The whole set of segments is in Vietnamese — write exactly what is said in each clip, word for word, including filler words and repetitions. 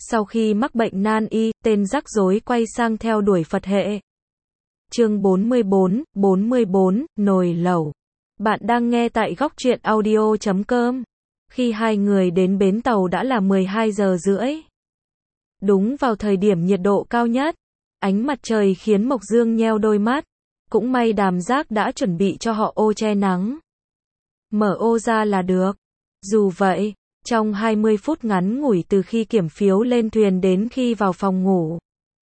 Sau khi mắc bệnh nan y, tên rắc rối quay sang theo đuổi Phật hệ. Chương bốn mươi bốn, bốn mươi bốn, nồi lẩu. Bạn đang nghe tại góc truyện audio chấm com. Khi hai người đến bến tàu đã là mười hai giờ rưỡi. Đúng vào thời điểm nhiệt độ cao nhất, ánh mặt trời khiến Mộc Dương nheo đôi mắt. Cũng may Đàm Giác đã chuẩn bị cho họ ô che nắng. Mở ô ra là được. Dù vậy, trong hai mươi phút ngắn ngủi từ khi kiểm phiếu lên thuyền đến khi vào phòng ngủ,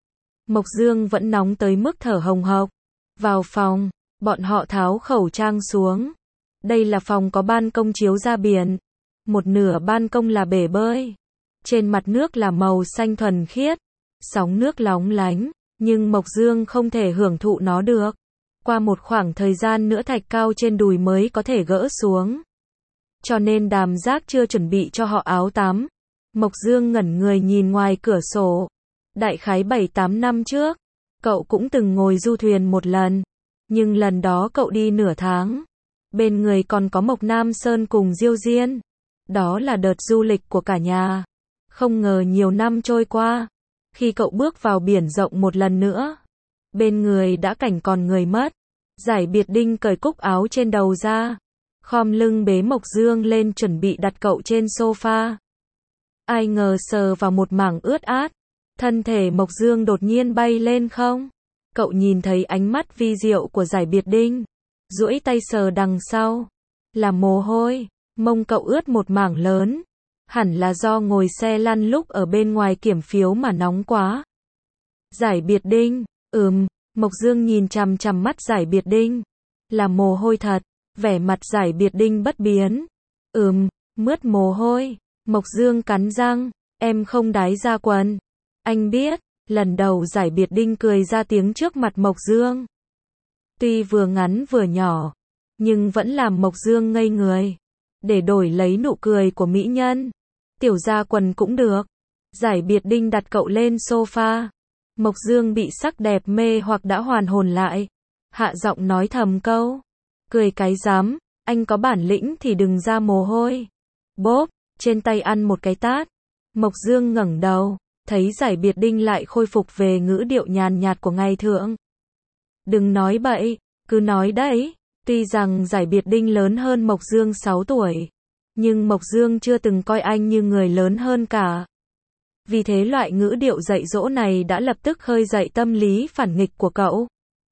Mộc Dương vẫn nóng tới mức thở hồng hộc. Vào phòng, bọn họ tháo khẩu trang xuống. Đây là phòng có ban công chiếu ra biển. Một nửa ban công là bể bơi. Trên mặt nước là màu xanh thuần khiết. Sóng nước lóng lánh, nhưng Mộc Dương không thể hưởng thụ nó được. Qua một khoảng thời gian nữa thạch cao trên đùi mới có thể gỡ xuống. Cho nên Đàm Giác chưa chuẩn bị cho họ áo tắm. Mộc Dương ngẩn người nhìn ngoài cửa sổ. Đại khái bảy tám năm trước, cậu cũng từng ngồi du thuyền một lần. Nhưng lần đó cậu đi nửa tháng. Bên người còn có Mộc Nam Sơn cùng Diêu Diên. Đó là đợt du lịch của cả nhà. Không ngờ nhiều năm trôi qua, khi cậu bước vào biển rộng một lần nữa, bên người đã cảnh còn người mất. Giải Biệt Đinh cởi cúc áo trên đầu ra, khom lưng bế Mộc Dương lên chuẩn bị đặt cậu trên sofa. Ai ngờ sờ vào một mảng ướt át, thân thể Mộc Dương đột nhiên bay lên không. Cậu nhìn thấy ánh mắt vi diệu của Giải Biệt Đinh, duỗi tay sờ đằng sau, là mồ hôi, mông cậu ướt một mảng lớn. Hẳn là do ngồi xe lăn lúc ở bên ngoài kiểm phiếu mà nóng quá. Giải Biệt Đinh, ừm, Mộc Dương nhìn chằm chằm mắt Giải Biệt Đinh. Là mồ hôi thật, vẻ mặt Giải Biệt Đinh bất biến. Ừm, mướt mồ hôi. Mộc Dương cắn răng, em không đái ra quần. Anh biết, lần đầu Giải Biệt Đinh cười ra tiếng trước mặt Mộc Dương. Tuy vừa ngắn vừa nhỏ, nhưng vẫn làm Mộc Dương ngây người. Để đổi lấy nụ cười của mỹ nhân, tiểu ra quần cũng được. Giải Biệt Đinh đặt cậu lên sofa. Mộc Dương bị sắc đẹp mê hoặc đã hoàn hồn lại. Hạ giọng nói thầm câu. Cười cái rắm, anh có bản lĩnh thì đừng ra mồ hôi. Bốp, trên tay ăn một cái tát. Mộc Dương ngẩng đầu, thấy Giải Biệt Đinh lại khôi phục về ngữ điệu nhàn nhạt của ngày thượng. Đừng nói bậy, cứ nói đấy. Tuy rằng Giải Biệt Đinh lớn hơn Mộc Dương sáu tuổi, nhưng Mộc Dương chưa từng coi anh như người lớn hơn cả. Vì thế loại ngữ điệu dạy dỗ này đã lập tức khơi dậy tâm lý phản nghịch của cậu.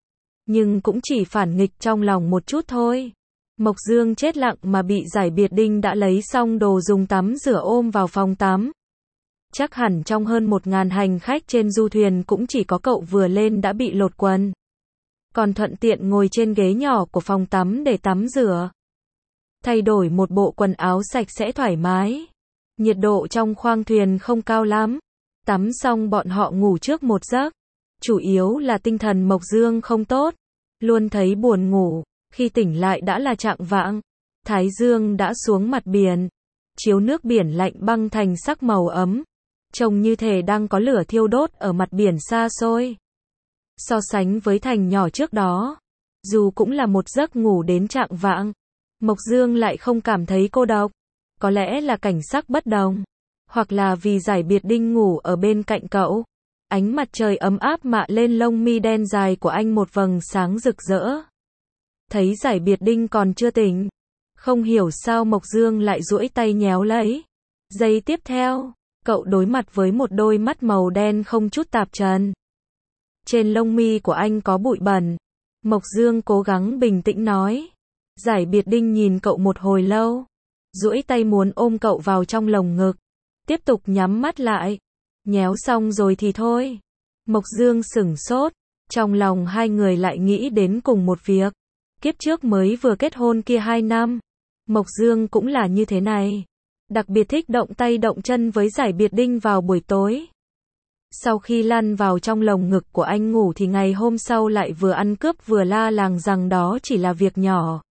Nhưng cũng chỉ phản nghịch trong lòng một chút thôi. Mộc Dương chết lặng mà bị Giải Biệt Đinh đã lấy xong đồ dùng tắm rửa ôm vào phòng tắm. Chắc hẳn trong hơn một ngàn hành khách trên du thuyền cũng chỉ có cậu vừa lên đã bị lột quần. Còn thuận tiện ngồi trên ghế nhỏ của phòng tắm để tắm rửa. Thay đổi một bộ quần áo sạch sẽ thoải mái. Nhiệt độ trong khoang thuyền không cao lắm. Tắm xong bọn họ ngủ trước một giấc. Chủ yếu là tinh thần Mộc Dương không tốt. Luôn thấy buồn ngủ. Khi tỉnh lại đã là chạng vạng. Thái dương đã xuống mặt biển. Chiếu nước biển lạnh băng thành sắc màu ấm. Trông như thể đang có lửa thiêu đốt ở mặt biển xa xôi. So sánh với thành nhỏ trước đó, dù cũng là một giấc ngủ đến chạng vạng, Mộc Dương lại không cảm thấy cô độc. Có lẽ là cảnh sắc bất đồng, hoặc là vì Giải Biệt Đinh ngủ ở bên cạnh cậu. Ánh mặt trời ấm áp mạ lên lông mi đen dài của anh một vầng sáng rực rỡ. Thấy Giải Biệt Đinh còn chưa tỉnh, không hiểu sao Mộc Dương lại duỗi tay nhéo lấy. Giây tiếp theo, cậu đối mặt với một đôi mắt màu đen không chút tạp trần. Trên lông mi của anh có bụi bẩn. Mộc Dương cố gắng bình tĩnh nói. Giải Biệt Đinh nhìn cậu một hồi lâu, duỗi tay muốn ôm cậu vào trong lồng ngực. Tiếp tục nhắm mắt lại. Nhéo xong rồi thì thôi. Mộc Dương sửng sốt. Trong lòng hai người lại nghĩ đến cùng một việc. Kiếp trước mới vừa kết hôn kia hai năm, Mộc Dương cũng là như thế này. Đặc biệt thích động tay động chân với Giải Biệt Đinh vào buổi tối. Sau khi lăn vào trong lồng ngực của anh ngủ thì ngày hôm sau lại vừa ăn cướp vừa la làng rằng đó chỉ là việc nhỏ.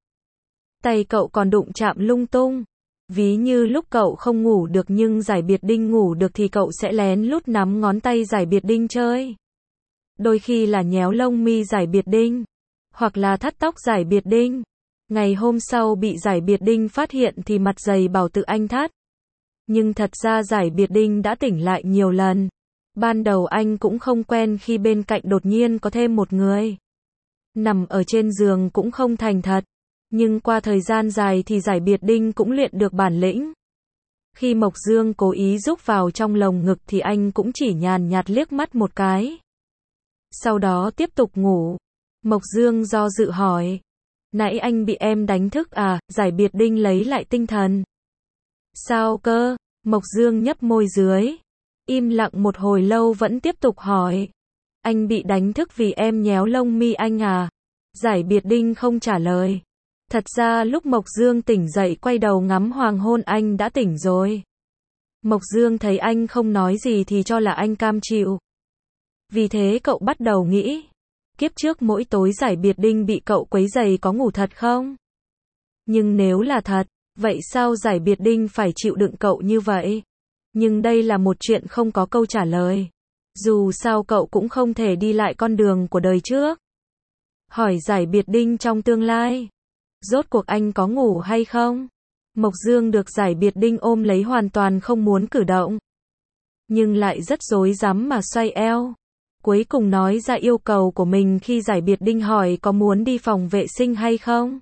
Tay cậu còn đụng chạm lung tung. Ví như lúc cậu không ngủ được nhưng Giải Biệt Đinh ngủ được thì cậu sẽ lén lút nắm ngón tay Giải Biệt Đinh chơi. Đôi khi là nhéo lông mi Giải Biệt Đinh, hoặc là thắt tóc Giải Biệt Đinh. Ngày hôm sau bị Giải Biệt Đinh phát hiện thì mặt dày bảo tự anh thắt. Nhưng thật ra Giải Biệt Đinh đã tỉnh lại nhiều lần. Ban đầu anh cũng không quen khi bên cạnh đột nhiên có thêm một người. Nằm ở trên giường cũng không thành thật. Nhưng qua thời gian dài thì Giải Biệt Đinh cũng luyện được bản lĩnh. Khi Mộc Dương cố ý rúc vào trong lồng ngực thì anh cũng chỉ nhàn nhạt liếc mắt một cái. Sau đó tiếp tục ngủ. Mộc Dương do dự hỏi. Nãy anh bị em đánh thức à? Giải Biệt Đinh lấy lại tinh thần. Sao cơ? Mộc Dương nhấp môi dưới. Im lặng một hồi lâu vẫn tiếp tục hỏi. Anh bị đánh thức vì em nhéo lông mi anh à? Giải Biệt Đinh không trả lời. Thật ra lúc Mộc Dương tỉnh dậy quay đầu ngắm hoàng hôn anh đã tỉnh rồi. Mộc Dương thấy anh không nói gì thì cho là anh cam chịu. Vì thế cậu bắt đầu nghĩ. Kiếp trước mỗi tối Giải Biệt Đinh bị cậu quấy rầy có ngủ thật không? Nhưng nếu là thật, vậy sao Giải Biệt Đinh phải chịu đựng cậu như vậy? Nhưng đây là một chuyện không có câu trả lời. Dù sao cậu cũng không thể đi lại con đường của đời trước. Hỏi Giải Biệt Đinh trong tương lai. Rốt cuộc anh có ngủ hay không? Mộc Dương được Giải Biệt Đinh ôm lấy hoàn toàn không muốn cử động. Nhưng lại rất rối rắm mà xoay eo. Cuối cùng nói ra yêu cầu của mình khi Giải Biệt Đinh hỏi có muốn đi phòng vệ sinh hay không.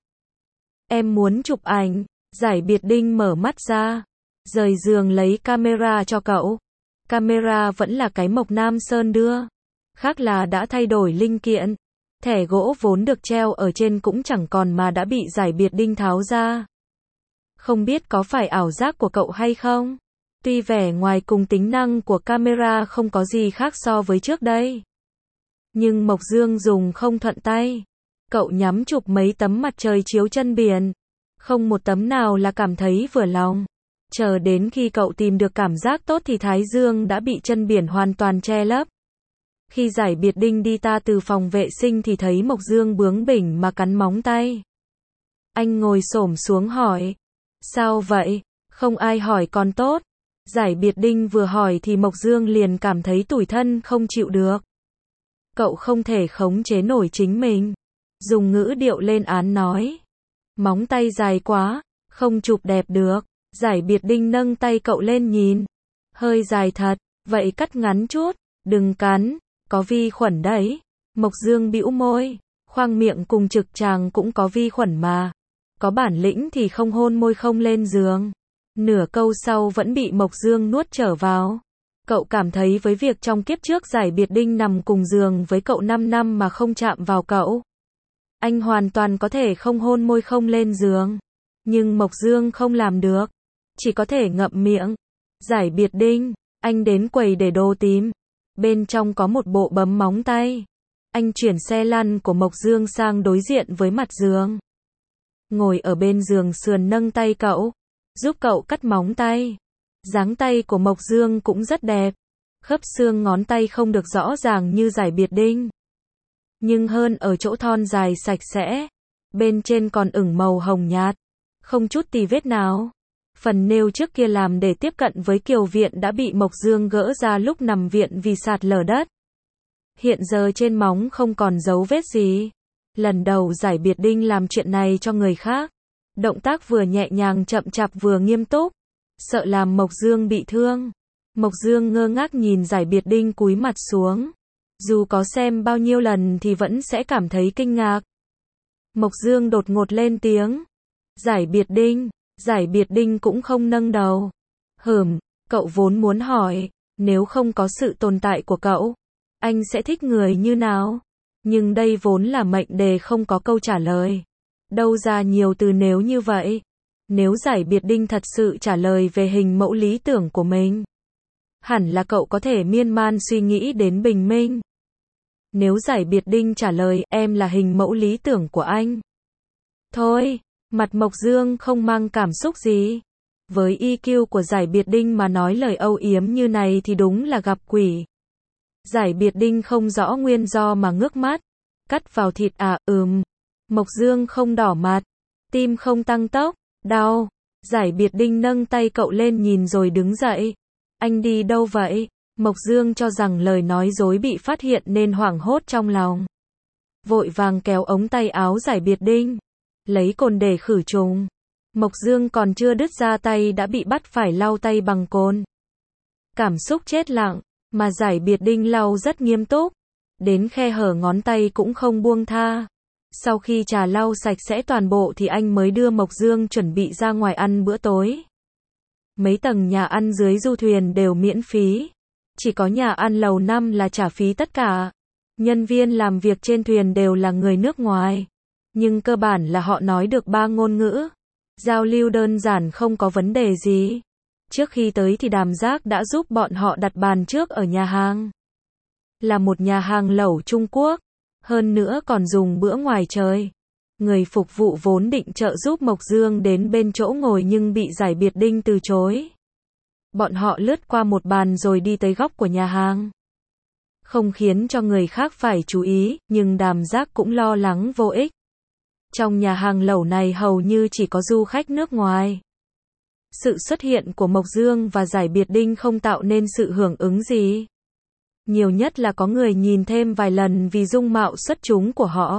Em muốn chụp ảnh. Giải Biệt Đinh mở mắt ra. Rời giường lấy camera cho cậu. Camera vẫn là cái Mộc Nam Sơn đưa. Khác là đã thay đổi linh kiện. Thẻ gỗ vốn được treo ở trên cũng chẳng còn mà đã bị Giải Biệt Đinh tháo ra. Không biết có phải ảo giác của cậu hay không? Tuy vẻ ngoài cùng tính năng của camera không có gì khác so với trước đây. Nhưng Mộc Dương dùng không thuận tay. Cậu nhắm chụp mấy tấm mặt trời chiếu chân biển. Không một tấm nào là cảm thấy vừa lòng. Chờ đến khi cậu tìm được cảm giác tốt thì Thái Dương đã bị chân biển hoàn toàn che lấp. Khi Giải Biệt Đinh đi ta từ phòng vệ sinh thì thấy Mộc Dương bướng bỉnh mà cắn móng tay. Anh ngồi xổm xuống hỏi. Sao vậy? Không ai hỏi còn tốt. Giải Biệt Đinh vừa hỏi thì Mộc Dương liền cảm thấy tủi thân không chịu được. Cậu không thể khống chế nổi chính mình. Dùng ngữ điệu lên án nói. Móng tay dài quá, không chụp đẹp được. Giải Biệt Đinh nâng tay cậu lên nhìn. Hơi dài thật, vậy cắt ngắn chút, đừng cắn, có vi khuẩn đấy. Mộc Dương bĩu môi, khoang miệng cùng trực tràng cũng có vi khuẩn mà. Có bản lĩnh thì không hôn môi không lên giường. Nửa câu sau vẫn bị Mộc Dương nuốt trở vào. Cậu cảm thấy với việc trong kiếp trước Giải Biệt Đinh nằm cùng giường với cậu năm năm mà không chạm vào cậu. Anh hoàn toàn có thể không hôn môi không lên giường. Nhưng Mộc Dương không làm được. Chỉ có thể ngậm miệng. Giải Biệt Đinh, anh đến quầy để đồ tím. Bên trong có một bộ bấm móng tay. Anh chuyển xe lăn của Mộc Dương sang đối diện với mặt giường. Ngồi ở bên giường sườn nâng tay cậu. Giúp cậu cắt móng tay. Dáng tay của Mộc Dương cũng rất đẹp. Khớp xương ngón tay không được rõ ràng như Giải Biệt Đinh. Nhưng hơn ở chỗ thon dài sạch sẽ. Bên trên còn ửng màu hồng nhạt. Không chút tì vết nào. Phần nêu trước kia làm để tiếp cận với Kiều Viện đã bị Mộc Dương gỡ ra lúc nằm viện vì sạt lở đất. Hiện giờ trên móng không còn dấu vết gì. Lần đầu Giải Biệt Đinh làm chuyện này cho người khác. Động tác vừa nhẹ nhàng chậm chạp vừa nghiêm túc. Sợ làm Mộc Dương bị thương. Mộc Dương ngơ ngác nhìn Giải Biệt Đinh cúi mặt xuống. Dù có xem bao nhiêu lần thì vẫn sẽ cảm thấy kinh ngạc. Mộc Dương đột ngột lên tiếng. Giải Biệt Đinh. Giải Biệt Đinh cũng không nâng đầu. Hừm, cậu vốn muốn hỏi, nếu không có sự tồn tại của cậu, anh sẽ thích người như nào? Nhưng đây vốn là mệnh đề không có câu trả lời. Đâu ra nhiều từ nếu như vậy. Nếu Giải Biệt Đinh thật sự trả lời về hình mẫu lý tưởng của mình, hẳn là cậu có thể miên man suy nghĩ đến bình minh. Nếu Giải Biệt Đinh trả lời em là hình mẫu lý tưởng của anh. Thôi, mặt Mộc Dương không mang cảm xúc gì. Với i kiu của Giải Biệt Đinh mà nói lời âu yếm như này thì đúng là gặp quỷ. Giải Biệt Đinh không rõ nguyên do mà ngước mắt. Cắt vào thịt à, ừm. Mộc Dương không đỏ mặt. Tim không tăng tốc. Đau. Giải Biệt Đinh nâng tay cậu lên nhìn rồi đứng dậy. Anh đi đâu vậy? Mộc Dương cho rằng lời nói dối bị phát hiện nên hoảng hốt trong lòng. Vội vàng kéo ống tay áo Giải Biệt Đinh. Lấy cồn để khử trùng. Mộc Dương còn chưa đứt ra tay đã bị bắt phải lau tay bằng cồn. Cảm xúc chết lặng, mà Giải Biệt Đinh lau rất nghiêm túc, đến khe hở ngón tay cũng không buông tha. Sau khi trà lau sạch sẽ toàn bộ thì anh mới đưa Mộc Dương chuẩn bị ra ngoài ăn bữa tối. Mấy tầng nhà ăn dưới du thuyền đều miễn phí, chỉ có nhà ăn lầu năm là trả phí tất cả. Nhân viên làm việc trên thuyền đều là người nước ngoài, nhưng cơ bản là họ nói được ba ngôn ngữ. Giao lưu đơn giản không có vấn đề gì. Trước khi tới thì Đàm Giác đã giúp bọn họ đặt bàn trước ở nhà hàng. Là một nhà hàng lẩu Trung Quốc, hơn nữa còn dùng bữa ngoài trời. Người phục vụ vốn định trợ giúp Mộc Dương đến bên chỗ ngồi nhưng bị Giải Biệt Đinh từ chối. Bọn họ lướt qua một bàn rồi đi tới góc của nhà hàng. Không khiến cho người khác phải chú ý, nhưng Đàm Giác cũng lo lắng vô ích. Trong nhà hàng lẩu này hầu như chỉ có du khách nước ngoài. Sự xuất hiện của Mộc Dương và Giải Biệt Đinh không tạo nên sự hưởng ứng gì. Nhiều nhất là có người nhìn thêm vài lần vì dung mạo xuất chúng của họ.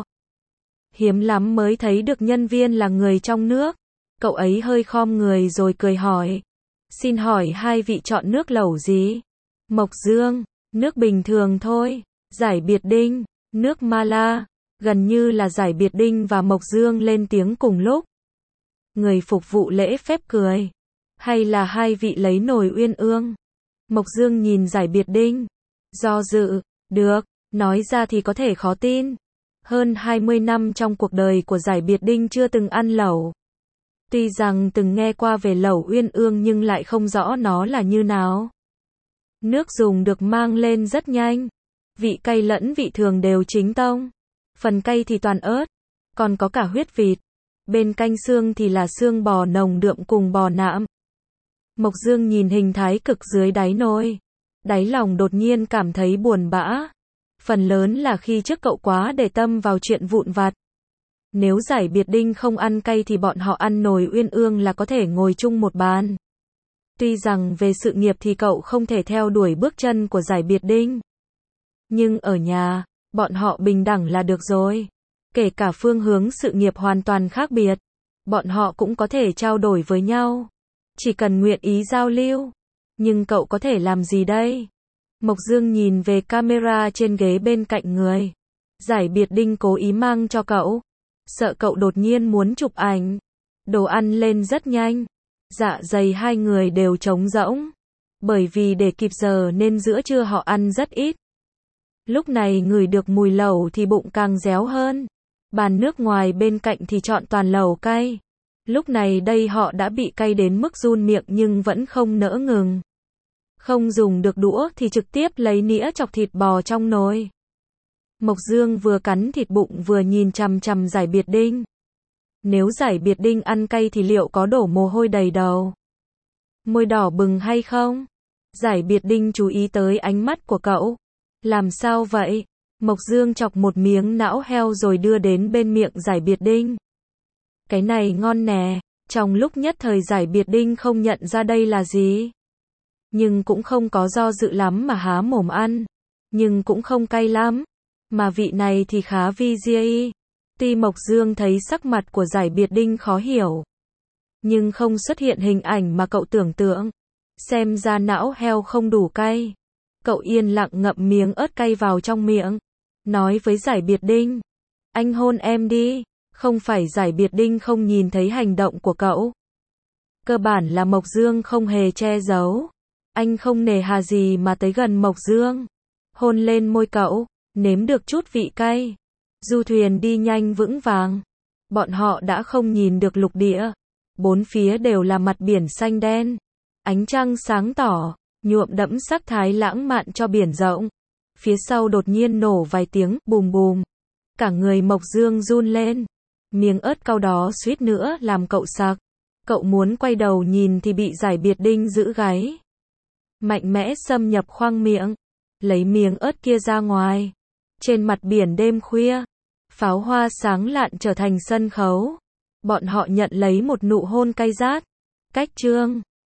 Hiếm lắm mới thấy được nhân viên là người trong nước. Cậu ấy hơi khom người rồi cười hỏi. Xin hỏi hai vị chọn nước lẩu gì? Mộc Dương, nước bình thường thôi. Giải Biệt Đinh, nước Mala. Gần như là Giải Biệt Đinh và Mộc Dương lên tiếng cùng lúc. Người phục vụ lễ phép cười. Hay là hai vị lấy nồi uyên ương? Mộc Dương nhìn Giải Biệt Đinh. Do dự, được, nói ra thì có thể khó tin. Hơn hai mươi năm trong cuộc đời của Giải Biệt Đinh chưa từng ăn lẩu. Tuy rằng từng nghe qua về lẩu uyên ương nhưng lại không rõ nó là như nào. Nước dùng được mang lên rất nhanh. Vị cay lẫn vị thường đều chính tông. Phần cay thì toàn ớt, còn có cả huyết vịt. Bên canh xương thì là xương bò nồng đượm cùng bò nạm. Mộc Dương nhìn hình thái cực dưới đáy nồi. Đáy lòng đột nhiên cảm thấy buồn bã. Phần lớn là khi trước cậu quá để tâm vào chuyện vụn vặt. Nếu Giải Biệt Đinh không ăn cay thì bọn họ ăn nồi uyên ương là có thể ngồi chung một bàn. Tuy rằng về sự nghiệp thì cậu không thể theo đuổi bước chân của Giải Biệt Đinh. Nhưng ở nhà, bọn họ bình đẳng là được rồi. Kể cả phương hướng sự nghiệp hoàn toàn khác biệt, bọn họ cũng có thể trao đổi với nhau. Chỉ cần nguyện ý giao lưu. Nhưng cậu có thể làm gì đây? Mộc Dương nhìn về camera trên ghế bên cạnh người. Giải Biệt Đinh cố ý mang cho cậu. Sợ cậu đột nhiên muốn chụp ảnh. Đồ ăn lên rất nhanh. Dạ dày hai người đều trống rỗng. Bởi vì để kịp giờ nên giữa trưa họ ăn rất ít. Lúc này ngửi được mùi lẩu thì bụng càng réo hơn. Bàn nước ngoài bên cạnh thì chọn toàn lẩu cay. Lúc này đây họ đã bị cay đến mức run miệng nhưng vẫn không nỡ ngừng. Không dùng được đũa thì trực tiếp lấy nĩa chọc thịt bò trong nồi. Mộc Dương vừa cắn thịt bụng vừa nhìn chằm chằm Giải Biệt Đinh. Nếu Giải Biệt Đinh ăn cay thì liệu có đổ mồ hôi đầy đầu? Môi đỏ bừng hay không? Giải Biệt Đinh chú ý tới ánh mắt của cậu. Làm sao vậy? Mộc Dương chọc một miếng não heo rồi đưa đến bên miệng Giải Biệt Đinh. Cái này ngon nè. Trong lúc nhất thời Giải Biệt Đinh không nhận ra đây là gì. Nhưng cũng không có do dự lắm mà há mồm ăn. Nhưng cũng không cay lắm. Mà vị này thì khá vi diê. Tuy Mộc Dương thấy sắc mặt của Giải Biệt Đinh khó hiểu. Nhưng không xuất hiện hình ảnh mà cậu tưởng tượng. Xem ra não heo không đủ cay. Cậu yên lặng ngậm miếng ớt cay vào trong miệng. Nói với Giải Biệt Đinh. Anh hôn em đi. Không phải Giải Biệt Đinh không nhìn thấy hành động của cậu. Cơ bản là Mộc Dương không hề che giấu. Anh không nề hà gì mà tới gần Mộc Dương. Hôn lên môi cậu. Nếm được chút vị cay. Du thuyền đi nhanh vững vàng. Bọn họ đã không nhìn được lục địa. Bốn phía đều là mặt biển xanh đen. Ánh trăng sáng tỏ, nhuộm đẫm sắc thái lãng mạn cho biển rộng. Phía sau đột nhiên nổ vài tiếng, bùm bùm. Cả người Mộc Dương run lên. Miếng ớt cay đó suýt nữa làm cậu sặc. Cậu muốn quay đầu nhìn thì bị Giải Biệt Đinh giữ gáy. Mạnh mẽ xâm nhập khoang miệng. Lấy miếng ớt kia ra ngoài. Trên mặt biển đêm khuya, pháo hoa sáng lạn trở thành sân khấu. Bọn họ nhận lấy một nụ hôn cay rát. Cách chương